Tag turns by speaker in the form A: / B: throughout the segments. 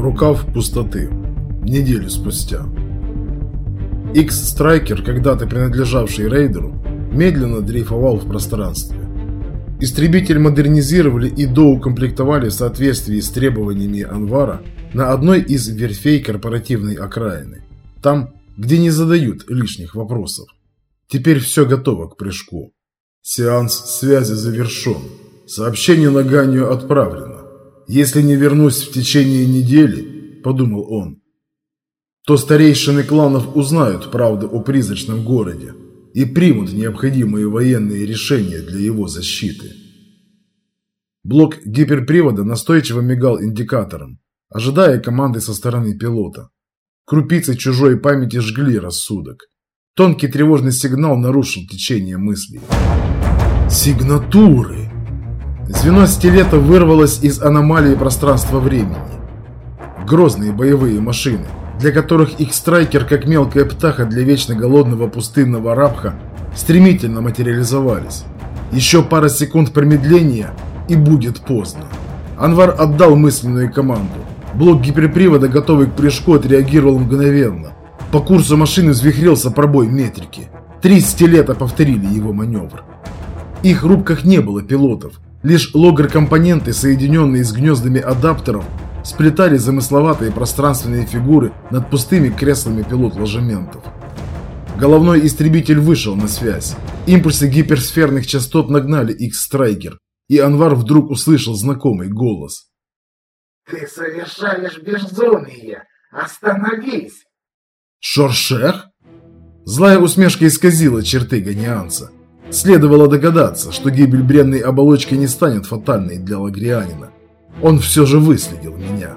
A: Рукав пустоты. Неделю спустя. X-Striker, когда-то принадлежавший рейдеру, медленно дрейфовал в пространстве. Истребитель модернизировали и доукомплектовали в соответствии с требованиями Анвара на одной из верфей корпоративной окраины. Там, где не задают лишних вопросов. Теперь все готово к прыжку. Сеанс связи завершен. Сообщение на Ганью отправлено. Если не вернусь в течение недели, подумал он, то старейшины кланов узнают правду о призрачном городе и примут необходимые военные решения для его защиты. Блок гиперпривода настойчиво мигал индикатором, ожидая команды со стороны пилота. Крупицы чужой памяти жгли рассудок. Тонкий тревожный сигнал нарушил течение мыслей. Сигнатуры! Звено стилета вырвалось из аномалии пространства-времени. Грозные боевые машины, для которых X-Striker, как мелкая птаха для вечно голодного пустынного рабха, стремительно материализовались. Еще пара секунд промедления, и будет поздно. Анвар отдал мысленную команду. Блок гиперпривода, готовый к прыжку, отреагировал мгновенно. По курсу машины взвихрился пробой метрики. 3 стилета повторили его маневр. В их рубках не было пилотов. Лишь логр-компоненты, соединенные с гнездами адаптеров, сплетали замысловатые пространственные фигуры над пустыми креслами пилот-ложементов. Головной истребитель вышел на связь. Импульсы гиперсферных частот нагнали X-Striker, и Анвар вдруг услышал знакомый голос.
B: «Ты совершаешь безумие! Остановись!»
A: «Шоршех?» Злая усмешка исказила черты ганианца. Следовало догадаться, что гибель бренной оболочки не станет фатальной для лагрианина. Он все же выследил меня.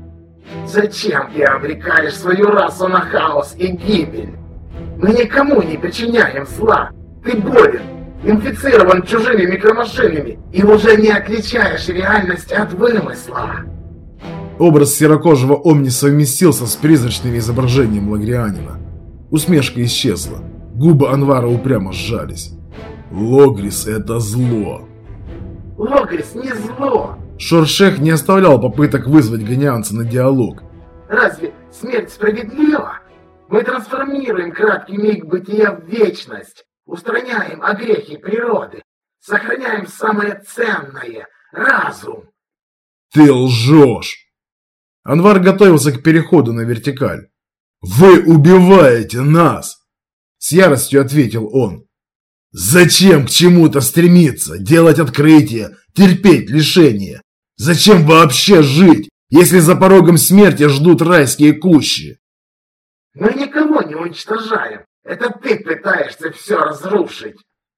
B: «Зачем ты обрекаешь свою расу на хаос и гибель? Мы никому не причиняем зла. Ты болен, инфицирован чужими микромашинами и уже не отличаешь реальность от вымысла».
A: Образ серокожего Омни совместился с призрачным изображением лагрианина. Усмешка исчезла. Губы Анвара упрямо сжались. Логрис — это зло.
B: «Логрис не зло!»
A: Шоршех не оставлял попыток вызвать ганианца на диалог.
B: «Разве смерть справедлива? Мы трансформируем краткий миг бытия в вечность, устраняем огрехи природы, сохраняем самое ценное — разум».
A: «Ты лжешь!» Анвар готовился к переходу на вертикаль. «Вы убиваете нас!» С яростью ответил он. «Зачем к чему-то стремиться, делать открытия, терпеть лишения? Зачем вообще жить, если за порогом смерти ждут райские кущи?»
B: «Мы никого не уничтожаем. Это ты пытаешься все разрушить».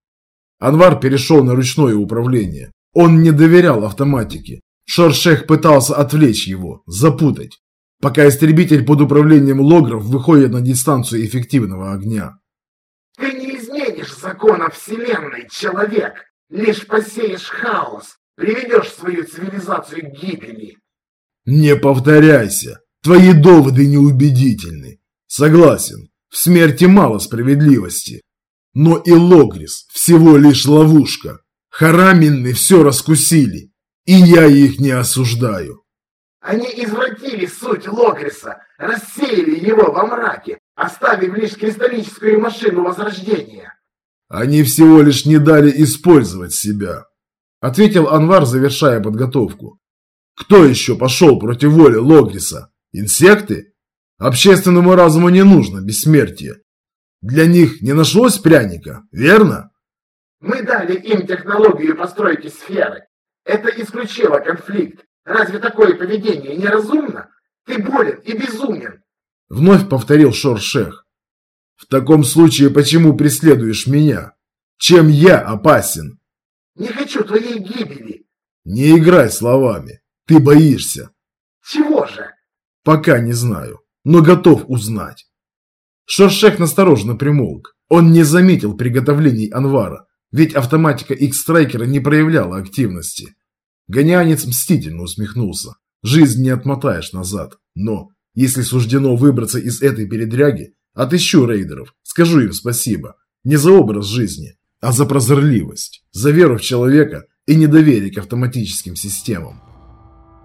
A: Анвар перешел на ручное управление. Он не доверял автоматике. Шоршех пытался отвлечь его, запутать, пока истребитель под управлением логров выходит на дистанцию эффективного огня.
B: «Ты не изменишь законов Вселенной, человек. Лишь посеешь хаос, приведешь свою цивилизацию к гибели».
A: «Не повторяйся. Твои доводы неубедительны. Согласен, в смерти мало справедливости. Но и Логрис всего лишь ловушка. Хараминны все раскусили, и я их не осуждаю».
B: «Они извратили суть Логриса, рассеяли его во мраке, оставив лишь кристаллическую машину возрождения».
A: «Они всего лишь не дали использовать себя», — ответил Анвар, завершая подготовку. «Кто еще пошел против воли Логриса? Инсекты? Общественному разуму не нужно бессмертие. Для них не нашлось пряника, верно?»
B: «Мы дали им технологию постройки сферы. Это исключило конфликт. Разве такое поведение неразумно? Ты болен и безумен».
A: Вновь повторил Шоршех. «В таком случае почему преследуешь меня? Чем я опасен?»
B: «Не хочу твоей гибели».
A: «Не играй словами. Ты боишься».
B: «Чего же?»
A: «Пока не знаю, но готов узнать». Шоршех настороженно примолк. Он не заметил приготовлений Анвара, ведь автоматика X-Strikera не проявляла активности. Ганианец мстительно усмехнулся. Жизнь не отмотаешь назад, но если суждено выбраться из этой передряги, отыщу рейдеров, скажу им спасибо. Не за образ жизни, а за прозорливость, за веру в человека и недоверие к автоматическим системам.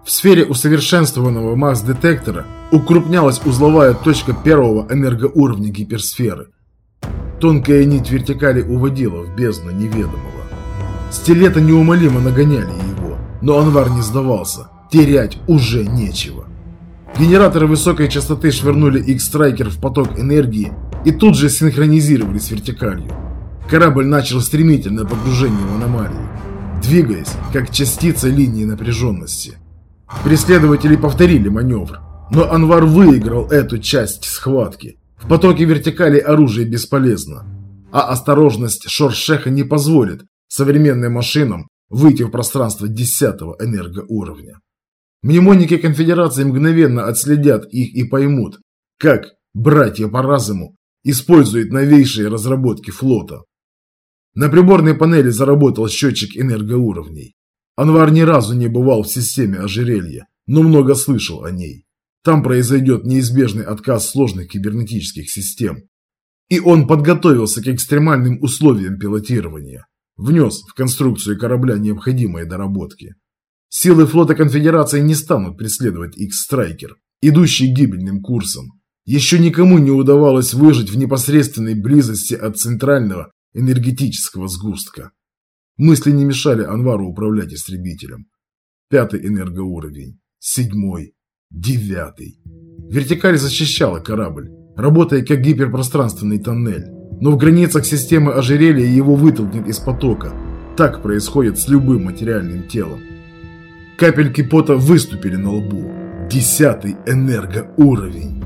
A: В сфере усовершенствованного масс-детектора укрупнялась узловая точка первого энергоуровня гиперсферы. Тонкая нить вертикали уводила в бездну неведомого. Стилета неумолимо нагоняли его, но Анвар не сдавался, терять уже нечего. Генераторы высокой частоты швырнули X-Striker в поток энергии и тут же синхронизировали с вертикалью. Корабль начал стремительное погружение в аномалию, двигаясь как частица линии напряженности. Преследователи повторили маневр, но Анвар выиграл эту часть схватки. В потоке вертикали оружие бесполезно, а осторожность Шоршеха не позволит современным машинам выйти в пространство 10-го энергоуровня. Мнемоники Конфедерации мгновенно отследят их и поймут, как братья по разуму используют новейшие разработки флота. На приборной панели заработал счетчик энергоуровней. Анвар ни разу не бывал в системе ожерелья, но много слышал о ней. Там произойдет неизбежный отказ сложных кибернетических систем. И он подготовился к экстремальным условиям пилотирования. Внес в конструкцию корабля необходимые доработки. Силы флота Конфедерации не станут преследовать X-Striker, идущий гибельным курсом. Еще никому не удавалось выжить в непосредственной близости от центрального энергетического сгустка. Мысли не мешали Анвару управлять истребителем. 5-й энергоуровень, 7-й, 9-й. Вертикаль защищала корабль, работая как гиперпространственный тоннель, но в границах системы ожерелья его вытолкнет из потока. Так происходит с любым материальным телом. Капельки пота выступили на лбу. 10-й энергоуровень.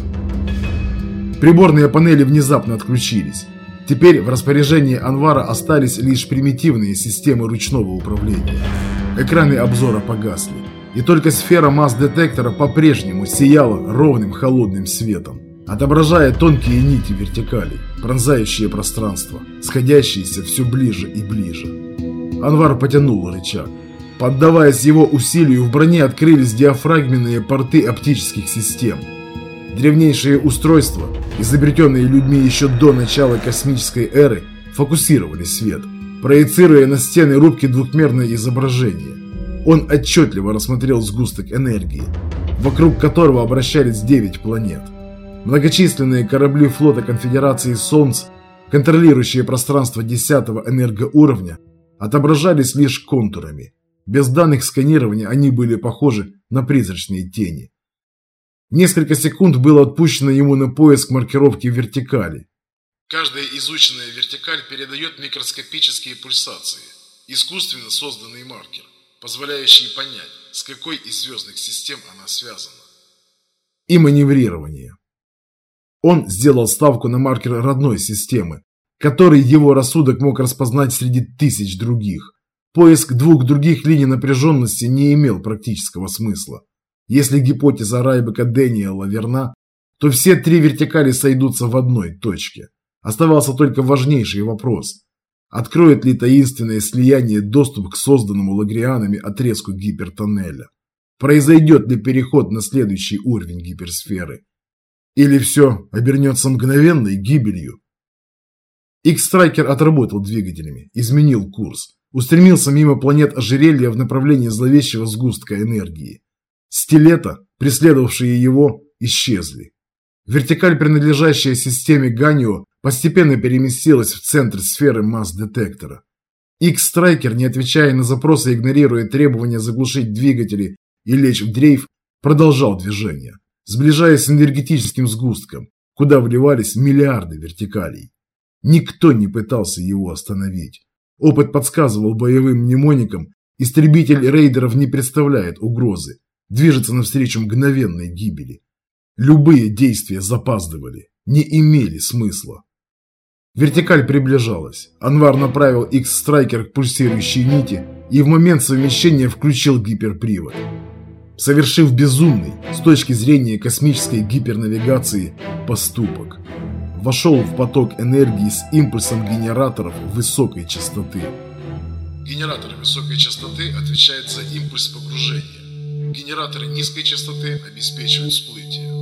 A: Приборные панели внезапно отключились. Теперь в распоряжении Анвара остались лишь примитивные системы ручного управления. Экраны обзора погасли, и только сфера масс-детектора по-прежнему сияла ровным холодным светом, отображая тонкие нити вертикалей, пронзающие пространство, сходящиеся все ближе и ближе. Анвар потянул рычаг. Поддаваясь его усилию, в броне открылись диафрагменные порты оптических систем. Древнейшие устройства, изобретенные людьми еще до начала космической эры, фокусировали свет, проецируя на стены рубки двухмерное изображение. Он отчетливо рассмотрел сгусток энергии, вокруг которого обращались 9 планет. Многочисленные корабли флота Конфедерации Солнц, контролирующие пространство 10-го энергоуровня, отображались лишь контурами. Без данных сканирования они были похожи на призрачные тени. Несколько секунд было отпущено ему на поиск маркировки вертикали.
C: Каждая изученная вертикаль передает микроскопические пульсации, искусственно созданный маркер, позволяющий понять, с какой из звездных систем она связана.
A: И маневрирование. Он сделал ставку на маркер родной системы, который его рассудок мог распознать среди тысяч других. Поиск двух других линий напряженности не имел практического смысла. Если гипотеза Райбека Дэниела верна, то все 3 вертикали сойдутся в одной точке. Оставался только важнейший вопрос. Откроет ли таинственное слияние доступ к созданному лагрианами отрезку гипертоннеля? Произойдет ли переход на следующий уровень гиперсферы? Или все обернется мгновенной гибелью? X-Striker отработал двигателями, изменил курс, устремился мимо планет ожерелья в направлении зловещего сгустка энергии. Стилета, преследовавшие его, исчезли. Вертикаль, принадлежащая системе Ганио, постепенно переместилась в центр сферы масс-детектора. X-Striker, не отвечая на запросы и игнорируя требования заглушить двигатели и лечь в дрейф, продолжал движение, сближаясь с энергетическим сгустком, куда вливались миллиарды вертикалей. Никто не пытался его остановить. Опыт подсказывал боевым мнемоникам, истребитель рейдеров не представляет угрозы, движется навстречу мгновенной гибели. Любые действия запаздывали, не имели смысла. Вертикаль приближалась. Анвар направил X-Striker к пульсирующей нити и в момент совмещения включил гиперпривод. Совершив безумный, с точки зрения космической гипернавигации, поступок. Вошел в поток энергии с импульсом генераторов высокой частоты.
C: Генераторы высокой частоты отвечают за импульс погружения. Генераторы низкой частоты обеспечивают всплытие.